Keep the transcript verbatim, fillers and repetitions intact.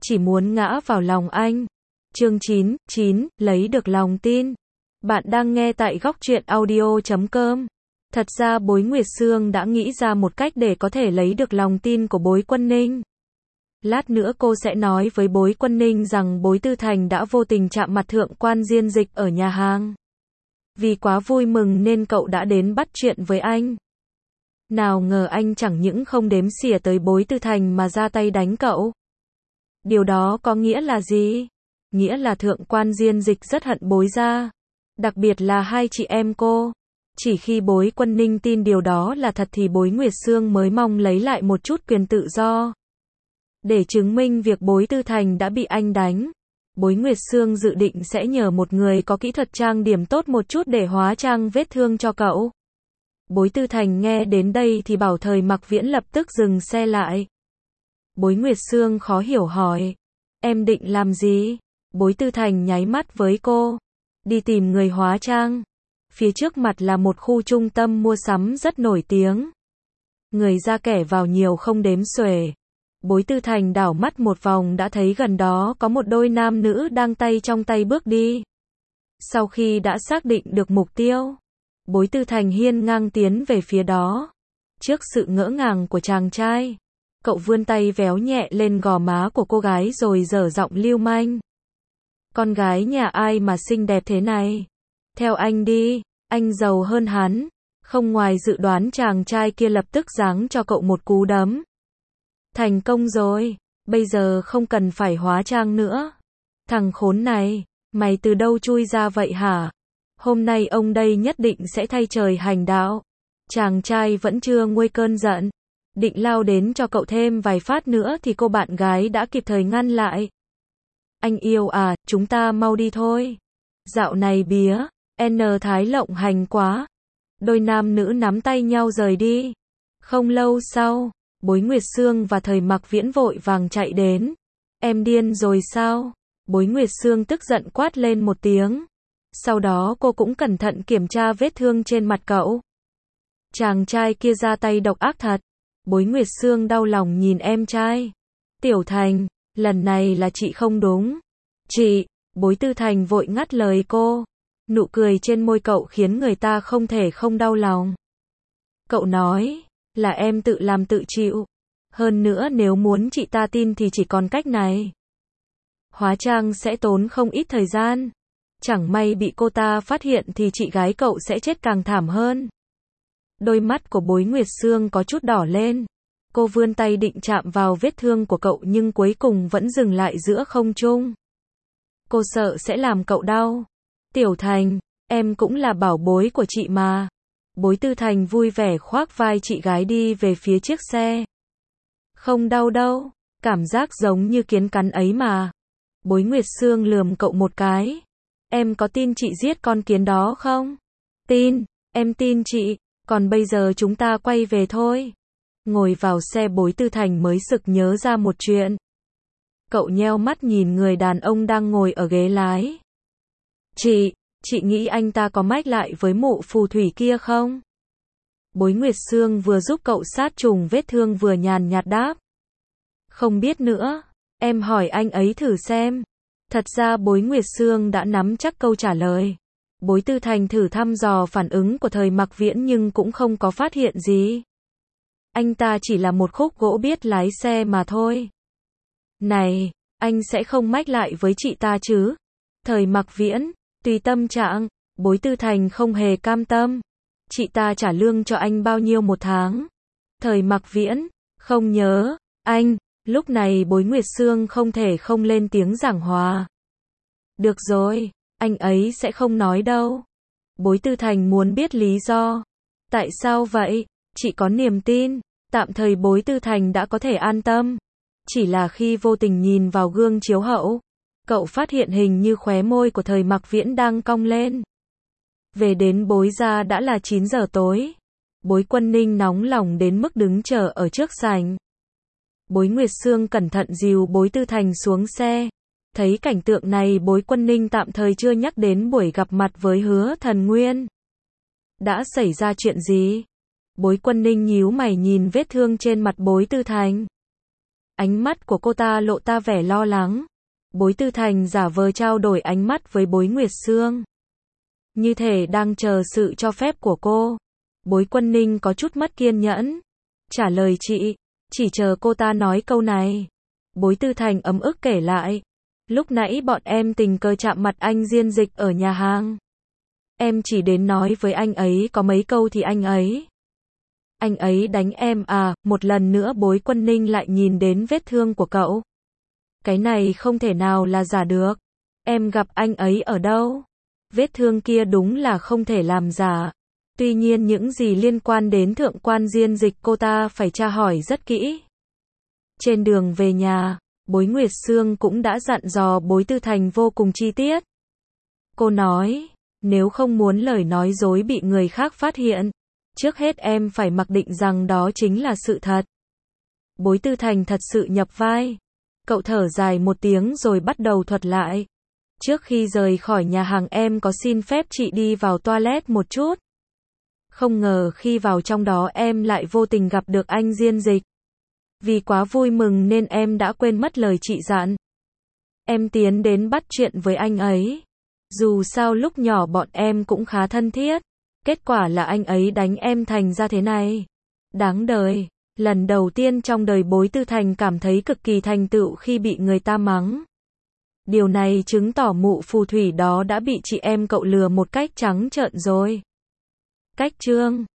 chỉ muốn ngã vào lòng anh. Chương chín, chín, lấy được lòng tin. Bạn đang nghe tại góc truyện audio chấm com. Thật ra Bối Nguyệt Sương đã nghĩ ra một cách để có thể lấy được lòng tin của Bối Quân Ninh. Lát nữa cô sẽ nói với Bối Quân Ninh rằng Bối Tư Thành đã vô tình chạm mặt Thượng quan Diên Dịch ở nhà hàng. Vì quá vui mừng nên cậu đã đến bắt chuyện với anh. Nào ngờ anh chẳng những không đếm xỉa tới Bối Tư Thành mà ra tay đánh cậu. Điều đó có nghĩa là gì? Nghĩa là Thượng quan Diên Dịch rất hận Bối gia. Đặc biệt là hai chị em cô. Chỉ khi Bối Quân Ninh tin điều đó là thật thì Bối Nguyệt Sương mới mong lấy lại một chút quyền tự do. Để chứng minh việc Bối Tư Thành đã bị anh đánh, Bối Nguyệt Sương dự định sẽ nhờ một người có kỹ thuật trang điểm tốt một chút để hóa trang vết thương cho cậu. Bối Tư Thành nghe đến đây thì bảo Thời Mặc Viễn lập tức dừng xe lại. Bối Nguyệt Sương khó hiểu hỏi, em định làm gì? Bối Tư Thành nháy mắt với cô, đi tìm người hóa trang. Phía trước mặt là một khu trung tâm mua sắm rất nổi tiếng. Người ra kẻ vào nhiều không đếm xuể. Bối Tư Thành đảo mắt một vòng đã thấy gần đó có một đôi nam nữ đang tay trong tay bước đi. Sau khi đã xác định được mục tiêu, Bối Tư Thành hiên ngang tiến về phía đó. Trước sự ngỡ ngàng của chàng trai, cậu vươn tay véo nhẹ lên gò má của cô gái rồi dở giọng lưu manh. Con gái nhà ai mà xinh đẹp thế này? Theo anh đi, anh giàu hơn hắn. Không ngoài dự đoán chàng trai kia lập tức giáng cho cậu một cú đấm. Thành công rồi, bây giờ không cần phải hóa trang nữa. Thằng khốn này, mày từ đâu chui ra vậy hả? Hôm nay ông đây nhất định sẽ thay trời hành đạo. Chàng trai vẫn chưa nguôi cơn giận, định lao đến cho cậu thêm vài phát nữa thì cô bạn gái đã kịp thời ngăn lại. Anh yêu à, chúng ta mau đi thôi. Dạo này bía, N Thái lộng hành quá. Đôi nam nữ nắm tay nhau rời đi. Không lâu sau, Bối Nguyệt Sương và Thời Mặc Viễn vội vàng chạy đến. Em điên rồi sao? Bối Nguyệt Sương tức giận quát lên một tiếng. Sau đó cô cũng cẩn thận kiểm tra vết thương trên mặt cậu. Chàng trai kia ra tay độc ác thật. Bối Nguyệt Sương đau lòng nhìn em trai. Tiểu Thành, lần này là chị không đúng. Chị, Bối Tư Thành vội ngắt lời cô. Nụ cười trên môi cậu khiến người ta không thể không đau lòng. Cậu nói, là em tự làm tự chịu. Hơn nữa nếu muốn chị ta tin thì chỉ còn cách này. Hóa trang sẽ tốn không ít thời gian. Chẳng may bị cô ta phát hiện thì chị gái cậu sẽ chết càng thảm hơn. Đôi mắt của Bối Nguyệt Sương có chút đỏ lên. Cô vươn tay định chạm vào vết thương của cậu nhưng cuối cùng vẫn dừng lại giữa không trung. Cô sợ sẽ làm cậu đau. Tiểu Thành, em cũng là bảo bối của chị mà. Bối Tư Thành vui vẻ khoác vai chị gái đi về phía chiếc xe. Không đau đâu, cảm giác giống như kiến cắn ấy mà. Bối Nguyệt Sương lườm cậu một cái. Em có tin chị giết con kiến đó không? Tin, em tin chị, còn bây giờ chúng ta quay về thôi. Ngồi vào xe Bối Tư Thành mới sực nhớ ra một chuyện. Cậu nheo mắt nhìn người đàn ông đang ngồi ở ghế lái. Chị, chị nghĩ anh ta có mách lại với mụ phù thủy kia không? Bối Nguyệt Sương vừa giúp cậu sát trùng vết thương vừa nhàn nhạt đáp. Không biết nữa, em hỏi anh ấy thử xem. Thật ra Bối Nguyệt Sương đã nắm chắc câu trả lời. Bối Tư Thành thử thăm dò phản ứng của Thời Mặc Viễn nhưng cũng không có phát hiện gì. Anh ta chỉ là một khúc gỗ biết lái xe mà thôi. Này, anh sẽ không mách lại với chị ta chứ? Thời Mặc Viễn, tùy tâm trạng. Bối Tư Thành không hề cam tâm. Chị ta trả lương cho anh bao nhiêu một tháng? Thời Mặc Viễn, không nhớ. Anh, lúc này Bối Nguyệt Sương không thể không lên tiếng giảng hòa. Được rồi, anh ấy sẽ không nói đâu. Bối Tư Thành muốn biết lý do. Tại sao vậy? Chị có niềm tin. Tạm thời Bối Tư Thành đã có thể an tâm. Chỉ là khi vô tình nhìn vào gương chiếu hậu, cậu phát hiện hình như khóe môi của Thời Mặc Viễn đang cong lên. Về đến Bối gia đã là chín giờ tối. Bối Quân Ninh nóng lòng đến mức đứng chờ ở trước sảnh. Bối Nguyệt Sương cẩn thận dìu Bối Tư Thành xuống xe. Thấy cảnh tượng này Bối Quân Ninh tạm thời chưa nhắc đến buổi gặp mặt với Hứa Thần Nguyên. Đã xảy ra chuyện gì? Bối Quân Ninh nhíu mày nhìn vết thương trên mặt Bối Tư Thành. Ánh mắt của cô ta lộ ta vẻ lo lắng. Bối Tư Thành giả vờ trao đổi ánh mắt với Bối Nguyệt Sương, như thể đang chờ sự cho phép của cô. Bối Quân Ninh có chút mất kiên nhẫn. Trả lời chị, chỉ chờ cô ta nói câu này. Bối Tư Thành ấm ức kể lại. Lúc nãy bọn em tình cờ chạm mặt anh Diên Dịch ở nhà hàng. Em chỉ đến nói với anh ấy có mấy câu thì anh ấy. Anh ấy đánh em à, một lần nữa Bối Quân Ninh lại nhìn đến vết thương của cậu. Cái này không thể nào là giả được. Em gặp anh ấy ở đâu? Vết thương kia đúng là không thể làm giả. Tuy nhiên những gì liên quan đến thượng quan Diên Dịch cô ta phải tra hỏi rất kỹ. Trên đường về nhà, Bối Nguyệt Sương cũng đã dặn dò Bối Tư Thành vô cùng chi tiết. Cô nói, nếu không muốn lời nói dối bị người khác phát hiện, trước hết em phải mặc định rằng đó chính là sự thật. Bối Tư Thành thật sự nhập vai. Cậu thở dài một tiếng rồi bắt đầu thuật lại. Trước khi rời khỏi nhà hàng em có xin phép chị đi vào toilet một chút. Không ngờ khi vào trong đó em lại vô tình gặp được anh Diên Dịch. Vì quá vui mừng nên em đã quên mất lời chị dặn. Em tiến đến bắt chuyện với anh ấy. Dù sao lúc nhỏ bọn em cũng khá thân thiết. Kết quả là anh ấy đánh em thành ra thế này. Đáng đời. Lần đầu tiên trong đời Bối Tư Thành cảm thấy cực kỳ thành tựu khi bị người ta mắng. Điều này chứng tỏ mụ phù thủy đó đã bị chị em cậu lừa một cách trắng trợn rồi. Cách chương